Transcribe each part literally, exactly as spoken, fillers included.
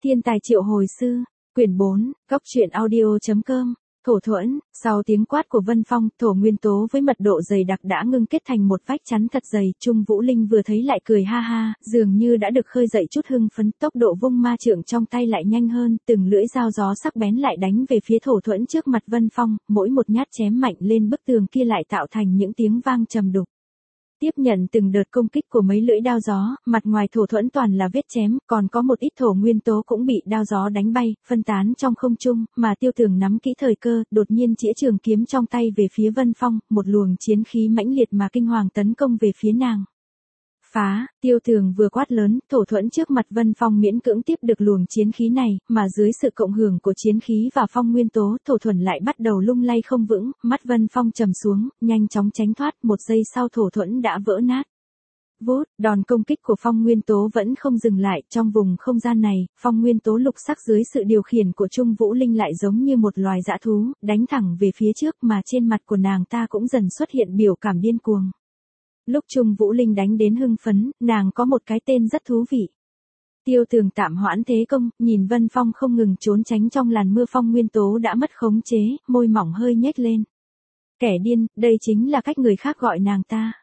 Thiên tài triệu hồi sư, quyển bốn, góc truyện audio.com, thổ thuẫn, sau tiếng quát của Vân Phong, thổ nguyên tố với mật độ dày đặc đã ngưng kết thành một vách chắn thật dày, Trung Vũ Linh vừa thấy lại cười ha ha, dường như đã được khơi dậy chút hưng phấn, tốc độ vung ma trượng trong tay lại nhanh hơn, từng lưỡi dao gió sắc bén lại đánh về phía thổ thuẫn trước mặt Vân Phong, mỗi một nhát chém mạnh lên bức tường kia lại tạo thành những tiếng vang trầm đục. Tiếp nhận từng đợt công kích của mấy lưỡi đao gió, mặt ngoài thổ thuẫn toàn là vết chém, còn có một ít thổ nguyên tố cũng bị đao gió đánh bay, phân tán trong không trung, mà Tiêu Tường nắm kỹ thời cơ, đột nhiên chĩa trường kiếm trong tay về phía Vân Phong, một luồng chiến khí mãnh liệt mà kinh hoàng tấn công về phía nàng. Phá, Tiêu Tường vừa quát lớn, thổ thuẫn trước mặt Vân Phong miễn cưỡng tiếp được luồng chiến khí này, mà dưới sự cộng hưởng của chiến khí và phong nguyên tố, thổ thuẫn lại bắt đầu lung lay không vững, mắt Vân Phong trầm xuống, nhanh chóng tránh thoát, một giây sau thổ thuẫn đã vỡ nát. Vút, đòn công kích của phong nguyên tố vẫn không dừng lại, trong vùng không gian này, phong nguyên tố lục sắc dưới sự điều khiển của Trung Vũ Linh lại giống như một loài dã thú, đánh thẳng về phía trước mà trên mặt của nàng ta cũng dần xuất hiện biểu cảm điên cuồng. Lúc Trung Vũ Linh đánh đến hưng phấn, nàng có một cái tên rất thú vị. Tiêu Tường tạm hoãn thế công, nhìn Vân Phong không ngừng trốn tránh trong làn mưa phong nguyên tố đã mất khống chế, môi mỏng hơi nhếch lên. Kẻ điên, đây chính là cách người khác gọi nàng ta.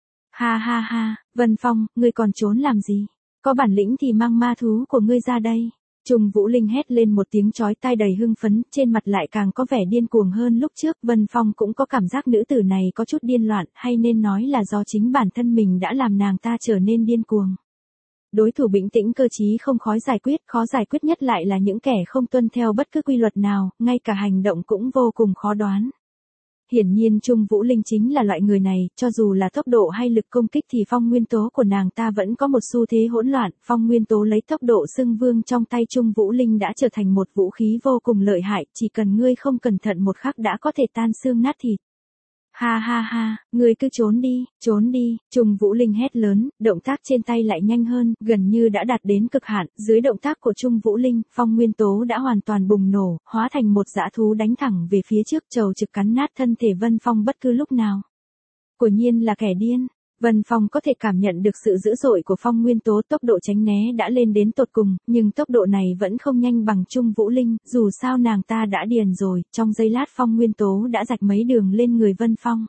Ha ha ha, Vân Phong, ngươi còn trốn làm gì? Có bản lĩnh thì mang ma thú của ngươi ra đây. Trung Vũ Linh hét lên một tiếng chói tai đầy hưng phấn, trên mặt lại càng có vẻ điên cuồng hơn lúc trước, Vân Phong cũng có cảm giác nữ tử này có chút điên loạn, hay nên nói là do chính bản thân mình đã làm nàng ta trở nên điên cuồng. Đối thủ bình tĩnh cơ trí không khó giải quyết, khó giải quyết nhất lại là những kẻ không tuân theo bất cứ quy luật nào, ngay cả hành động cũng vô cùng khó đoán. Hiển nhiên Trung Vũ Linh chính là loại người này, cho dù là tốc độ hay lực công kích thì phong nguyên tố của nàng ta vẫn có một xu thế hỗn loạn, phong nguyên tố lấy tốc độ xưng vương trong tay Trung Vũ Linh đã trở thành một vũ khí vô cùng lợi hại, chỉ cần ngươi không cẩn thận một khắc đã có thể tan xương nát thịt. Ha ha ha, ngươi cứ trốn đi, trốn đi, Trung Vũ Linh hét lớn, động tác trên tay lại nhanh hơn, gần như đã đạt đến cực hạn, dưới động tác của Trung Vũ Linh, phong nguyên tố đã hoàn toàn bùng nổ, hóa thành một dã thú đánh thẳng về phía trước, trầu trực cắn nát thân thể Vân Phong bất cứ lúc nào. Quả nhiên là kẻ điên. Vân Phong có thể cảm nhận được sự dữ dội của phong nguyên tố, tốc độ tránh né đã lên đến tột cùng, nhưng tốc độ này vẫn không nhanh bằng Trung Vũ Linh, dù sao nàng ta đã điền rồi, trong giây lát phong nguyên tố đã rạch mấy đường lên người Vân Phong.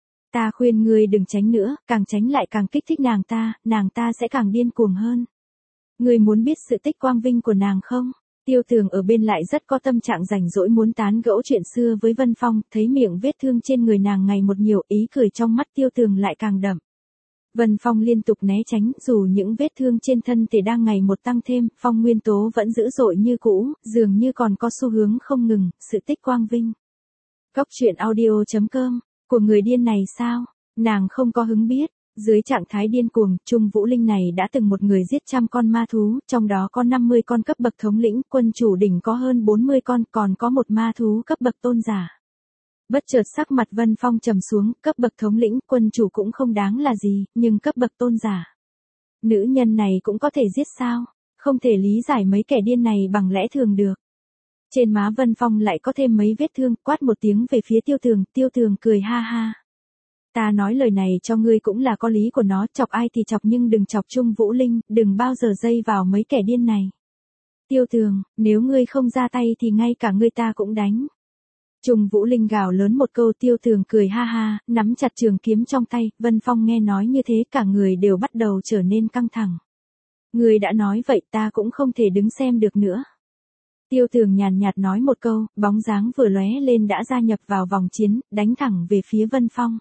Ta khuyên ngươi đừng tránh nữa, càng tránh lại càng kích thích nàng ta, nàng ta sẽ càng điên cuồng hơn. Ngươi muốn biết sự tích quang vinh của nàng không? Tiêu Tường ở bên lại rất có tâm trạng rảnh rỗi muốn tán gẫu chuyện xưa với Vân Phong, thấy miệng vết thương trên người nàng ngày một nhiều, ý cười trong mắt Tiêu Tường lại càng đậm. Vân Phong liên tục né tránh, dù những vết thương trên thân thể đang ngày một tăng thêm, phong nguyên tố vẫn dữ dội như cũ, dường như còn có xu hướng không ngừng, sự tích quang vinh. Góc truyện audio.com, của người điên này sao? Nàng không có hứng biết. Dưới trạng thái điên cuồng, Trung Vũ Linh này đã từng một người giết trăm con ma thú, trong đó có năm mươi con cấp bậc thống lĩnh, quân chủ đỉnh có hơn bốn mươi con, còn có một ma thú cấp bậc tôn giả. Bất chợt sắc mặt Vân Phong trầm xuống, cấp bậc thống lĩnh, quân chủ cũng không đáng là gì, nhưng cấp bậc tôn giả. Nữ nhân này cũng có thể giết sao? Không thể lý giải mấy kẻ điên này bằng lẽ thường được. Trên má Vân Phong lại có thêm mấy vết thương, quát một tiếng về phía Tiêu Tường, Tiêu Tường cười ha ha. Ta nói lời này cho ngươi cũng là có lý của nó, chọc ai thì chọc nhưng đừng chọc Trung Vũ Linh, đừng bao giờ dây vào mấy kẻ điên này. Tiêu Tường, nếu ngươi không ra tay thì ngay cả ngươi ta cũng đánh. Trung Vũ Linh gào lớn một câu, Tiêu Tường cười ha ha, nắm chặt trường kiếm trong tay, Vân Phong nghe nói như thế cả người đều bắt đầu trở nên căng thẳng. Ngươi đã nói vậy ta cũng không thể đứng xem được nữa. Tiêu Tường nhàn nhạt nói một câu, bóng dáng vừa lóe lên đã gia nhập vào vòng chiến, đánh thẳng về phía Vân Phong.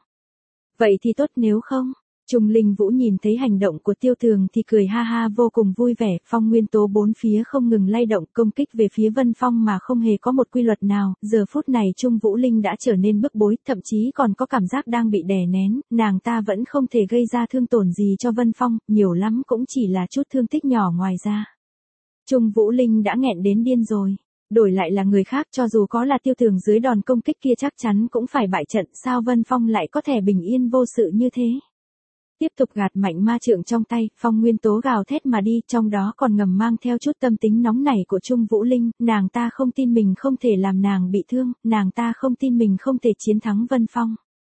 Vậy thì tốt, nếu không? Trung Linh Vũ nhìn thấy hành động của Tiêu Tường thì cười ha ha vô cùng vui vẻ, phong nguyên tố bốn phía không ngừng lay động công kích về phía Vân Phong mà không hề có một quy luật nào, giờ phút này Trung Vũ Linh đã trở nên bức bối, thậm chí còn có cảm giác đang bị đè nén, nàng ta vẫn không thể gây ra thương tổn gì cho Vân Phong, nhiều lắm cũng chỉ là chút thương tích nhỏ ngoài ra. Trung Vũ Linh đã nghẹn đến điên rồi. Đổi lại là người khác, cho dù có là Tiêu Tường dưới đòn công kích kia chắc chắn cũng phải bại trận, sao Vân Phong lại có thể bình yên vô sự như thế? Tiếp tục gạt mạnh ma trượng trong tay, phong nguyên tố gào thét mà đi, trong đó còn ngầm mang theo chút tâm tính nóng nảy của Trung Vũ Linh, nàng ta không tin mình không thể làm nàng bị thương, nàng ta không tin mình không thể chiến thắng Vân Phong.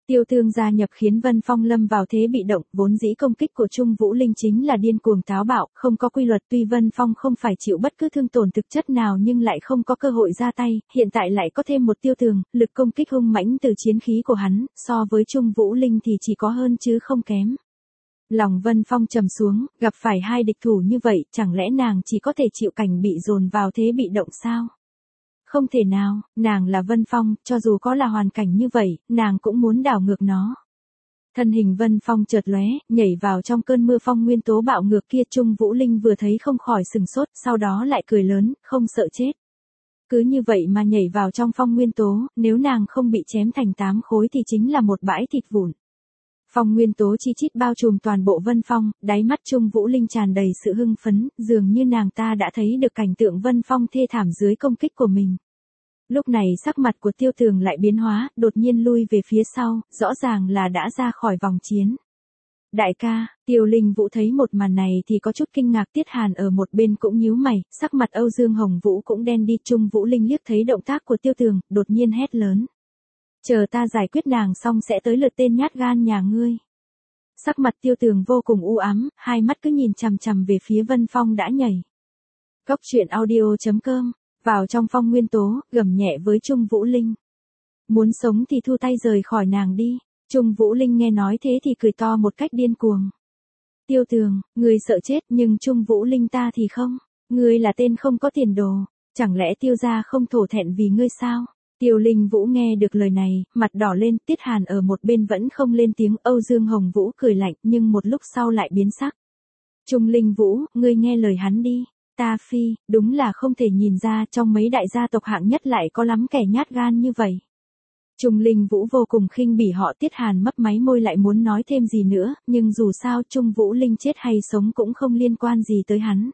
Tiêu Tương gia nhập khiến Vân Phong lâm vào thế bị động, vốn dĩ công kích của Trung Vũ Linh chính là điên cuồng táo bạo, không có quy luật, tuy Vân Phong không phải chịu bất cứ thương tổn thực chất nào nhưng lại không có cơ hội ra tay, hiện tại lại có thêm một Tiêu Tường, lực công kích hung mãnh từ chiến khí của hắn, so với Trung Vũ Linh thì chỉ có hơn chứ không kém. Lòng Vân Phong trầm xuống, gặp phải hai địch thủ như vậy, chẳng lẽ nàng chỉ có thể chịu cảnh bị dồn vào thế bị động sao? Không thể nào, nàng là Vân Phong, cho dù có là hoàn cảnh như vậy, nàng cũng muốn đảo ngược nó. Thân hình Vân Phong chợt lóe, nhảy vào trong cơn mưa phong nguyên tố bạo ngược kia. Trung Vũ Linh vừa thấy không khỏi sừng sốt, sau đó lại cười lớn, không sợ chết. Cứ như vậy mà nhảy vào trong phong nguyên tố, nếu nàng không bị chém thành tám khối thì chính là một bãi thịt vụn. Phong nguyên tố chi chít bao trùm toàn bộ Vân Phong, đáy mắt Trung Vũ Linh tràn đầy sự hưng phấn, dường như nàng ta đã thấy được cảnh tượng Vân Phong thê thảm dưới công kích của mình. Lúc này sắc mặt của Tiêu Tường lại biến hóa, đột nhiên lui về phía sau, rõ ràng là đã ra khỏi vòng chiến. Đại ca, Tiêu Linh Vũ thấy một màn này thì có chút kinh ngạc, Tiết Hàn ở một bên cũng nhíu mày, sắc mặt Âu Dương Hồng Vũ cũng đen đi. Trung Vũ Linh liếc thấy động tác của Tiêu Tường, đột nhiên hét lớn. Chờ ta giải quyết nàng xong sẽ tới lượt tên nhát gan nhà ngươi. Sắc mặt Tiêu Tường vô cùng u ám, hai mắt cứ nhìn chằm chằm về phía Vân Phong đã nhảy. Cốc truyện audio chấm com, vào trong phong nguyên tố, gầm nhẹ với Trung Vũ Linh. Muốn sống thì thu tay rời khỏi nàng đi. Trung Vũ Linh nghe nói thế thì cười to một cách điên cuồng. Tiêu Tường, ngươi sợ chết nhưng Trung Vũ Linh ta thì không. Ngươi là tên không có tiền đồ, chẳng lẽ Tiêu gia không thổ thẹn vì ngươi sao? Tiêu Linh Vũ nghe được lời này, mặt đỏ lên. Tiết Hàn ở một bên vẫn không lên tiếng. Âu Dương Hồng Vũ cười lạnh nhưng một lúc sau lại biến sắc. Trung Linh Vũ, ngươi nghe lời hắn đi. Ta phi, đúng là không thể nhìn ra trong mấy đại gia tộc hạng nhất lại có lắm kẻ nhát gan như vậy. Trung Linh Vũ vô cùng khinh bỉ họ. Tiết Hàn mấp máy môi lại muốn nói thêm gì nữa, nhưng dù sao Trung Vũ Linh chết hay sống cũng không liên quan gì tới hắn.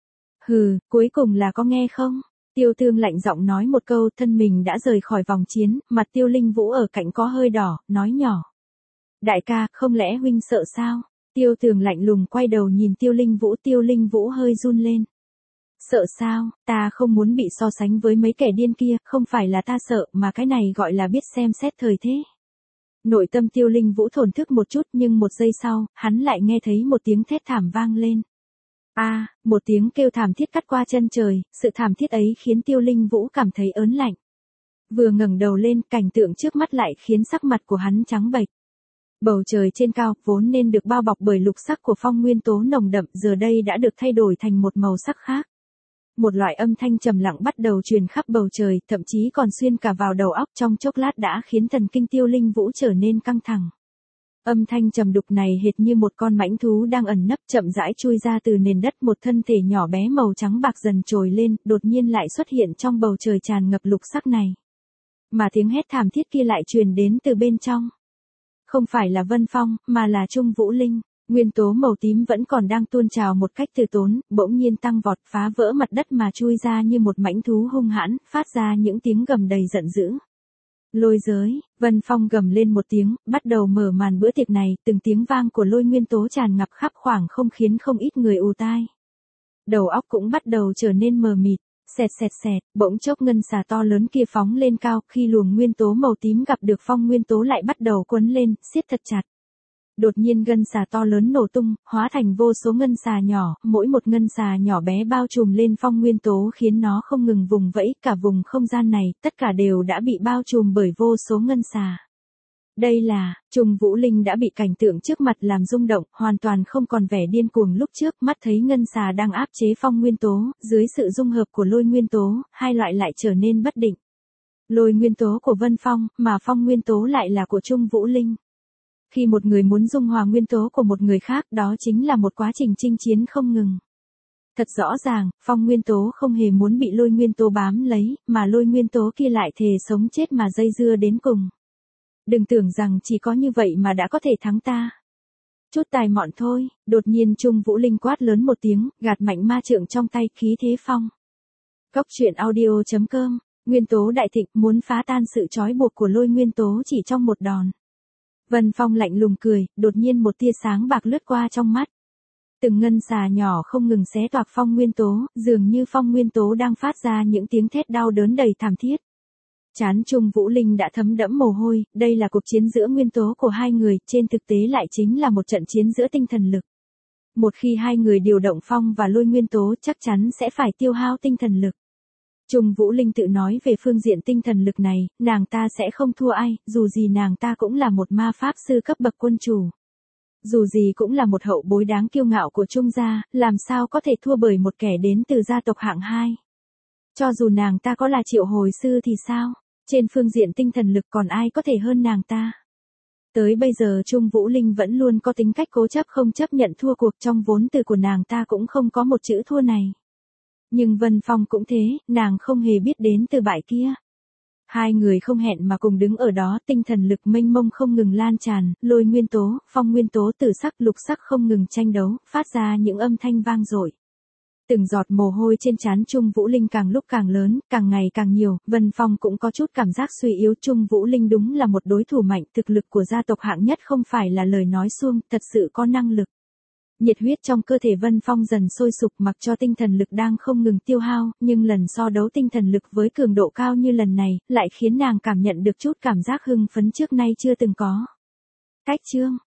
Hừ, cuối cùng là có nghe không? Tiêu Tương lạnh giọng nói một câu, thân mình đã rời khỏi vòng chiến, mặt Tiêu Linh Vũ ở cạnh có hơi đỏ, nói nhỏ. Đại ca, không lẽ huynh sợ sao? Tiêu Tường lạnh lùng quay đầu nhìn Tiêu Linh Vũ. Tiêu Linh Vũ hơi run lên. Sợ sao, ta không muốn bị so sánh với mấy kẻ điên kia, không phải là ta sợ mà cái này gọi là biết xem xét thời thế. Nội tâm Tiêu Linh Vũ thổn thức một chút nhưng một giây sau, hắn lại nghe thấy một tiếng thét thảm vang lên. A, à, một tiếng kêu thảm thiết cắt qua chân trời, sự thảm thiết ấy khiến Tiêu Linh Vũ cảm thấy ớn lạnh. Vừa ngẩng đầu lên, cảnh tượng trước mắt lại khiến sắc mặt của hắn trắng bệch. Bầu trời trên cao, vốn nên được bao bọc bởi lục sắc của phong nguyên tố nồng đậm, giờ đây đã được thay đổi thành một màu sắc khác. Một loại âm thanh trầm lặng bắt đầu truyền khắp bầu trời, thậm chí còn xuyên cả vào đầu óc, trong chốc lát đã khiến thần kinh Tiêu Linh Vũ trở nên căng thẳng. Âm thanh trầm đục này hệt như một con mãnh thú đang ẩn nấp, chậm rãi chui ra từ nền đất. Một thân thể nhỏ bé màu trắng bạc dần trồi lên, đột nhiên lại xuất hiện trong bầu trời tràn ngập lục sắc này. Mà tiếng hét thảm thiết kia lại truyền đến từ bên trong. Không phải là Vân Phong, mà là Trung Vũ Linh. Nguyên tố màu tím vẫn còn đang tuôn trào một cách từ tốn, bỗng nhiên tăng vọt, phá vỡ mặt đất mà chui ra như một mãnh thú hung hãn, phát ra những tiếng gầm đầy giận dữ. Lôi giới, Vân Phong gầm lên một tiếng, bắt đầu mở màn bữa tiệc này. Từng tiếng vang của lôi nguyên tố tràn ngập khắp khoảng không khiến không ít người ù tai. Đầu óc cũng bắt đầu trở nên mờ mịt. Xẹt xẹt xẹt, bỗng chốc ngân xà to lớn kia phóng lên cao, khi luồng nguyên tố màu tím gặp được phong nguyên tố lại bắt đầu quấn lên, siết thật chặt. Đột nhiên ngân xà to lớn nổ tung, hóa thành vô số ngân xà nhỏ, mỗi một ngân xà nhỏ bé bao trùm lên phong nguyên tố khiến nó không ngừng vùng vẫy. Cả vùng không gian này, tất cả đều đã bị bao trùm bởi vô số ngân xà. Đây là, Trung Vũ Linh đã bị cảnh tượng trước mặt làm rung động, hoàn toàn không còn vẻ điên cuồng lúc trước, mắt thấy ngân xà đang áp chế phong nguyên tố, dưới sự dung hợp của lôi nguyên tố, hai loại lại trở nên bất định. Lôi nguyên tố của Vân Phong, mà phong nguyên tố lại là của Trung Vũ Linh. Khi một người muốn dung hòa nguyên tố của một người khác, đó chính là một quá trình chinh chiến không ngừng. Thật rõ ràng, phong nguyên tố không hề muốn bị lôi nguyên tố bám lấy, mà lôi nguyên tố kia lại thề sống chết mà dây dưa đến cùng. Đừng tưởng rằng chỉ có như vậy mà đã có thể thắng ta. Chút tài mọn thôi. Đột nhiên Trung Vũ Linh quát lớn một tiếng, gạt mạnh ma trượng trong tay, khí thế phong. Cốc truyện audio chấm com, nguyên tố đại thịnh, muốn phá tan sự trói buộc của lôi nguyên tố chỉ trong một đòn. Vân Phong lạnh lùng cười, đột nhiên một tia sáng bạc lướt qua trong mắt. Từng ngân xà nhỏ không ngừng xé toạc phong nguyên tố, dường như phong nguyên tố đang phát ra những tiếng thét đau đớn đầy thảm thiết. Trán Trung Vũ Linh đã thấm đẫm mồ hôi, đây là cuộc chiến giữa nguyên tố của hai người, trên thực tế lại chính là một trận chiến giữa tinh thần lực. Một khi hai người điều động phong và lôi nguyên tố chắc chắn sẽ phải tiêu hao tinh thần lực. Trung Vũ Linh tự nói về phương diện tinh thần lực này, nàng ta sẽ không thua ai, dù gì nàng ta cũng là một ma pháp sư cấp bậc quân chủ. Dù gì cũng là một hậu bối đáng kiêu ngạo của Trung gia, làm sao có thể thua bởi một kẻ đến từ gia tộc hạng hai. Cho dù nàng ta có là triệu hồi sư thì sao? Trên phương diện tinh thần lực còn ai có thể hơn nàng ta? Tới bây giờ Trung Vũ Linh vẫn luôn có tính cách cố chấp không chấp nhận thua cuộc, trong vốn từ của nàng ta cũng không có một chữ thua này. Nhưng Vân Phong cũng thế, nàng không hề biết đến từ bại kia. Hai người không hẹn mà cùng đứng ở đó, tinh thần lực mênh mông không ngừng lan tràn, lôi nguyên tố, phong nguyên tố, tử sắc, lục sắc không ngừng tranh đấu, phát ra những âm thanh vang dội. Từng giọt mồ hôi trên trán Trung Vũ Linh càng lúc càng lớn, càng ngày càng nhiều, Vân Phong cũng có chút cảm giác suy yếu. Trung Vũ Linh đúng là một đối thủ mạnh, thực lực của gia tộc hạng nhất không phải là lời nói suông, thật sự có năng lực. Nhiệt huyết trong cơ thể Vân Phong dần sôi sục, mặc cho tinh thần lực đang không ngừng tiêu hao, nhưng lần so đấu tinh thần lực với cường độ cao như lần này, lại khiến nàng cảm nhận được chút cảm giác hưng phấn trước nay chưa từng có. Cách chương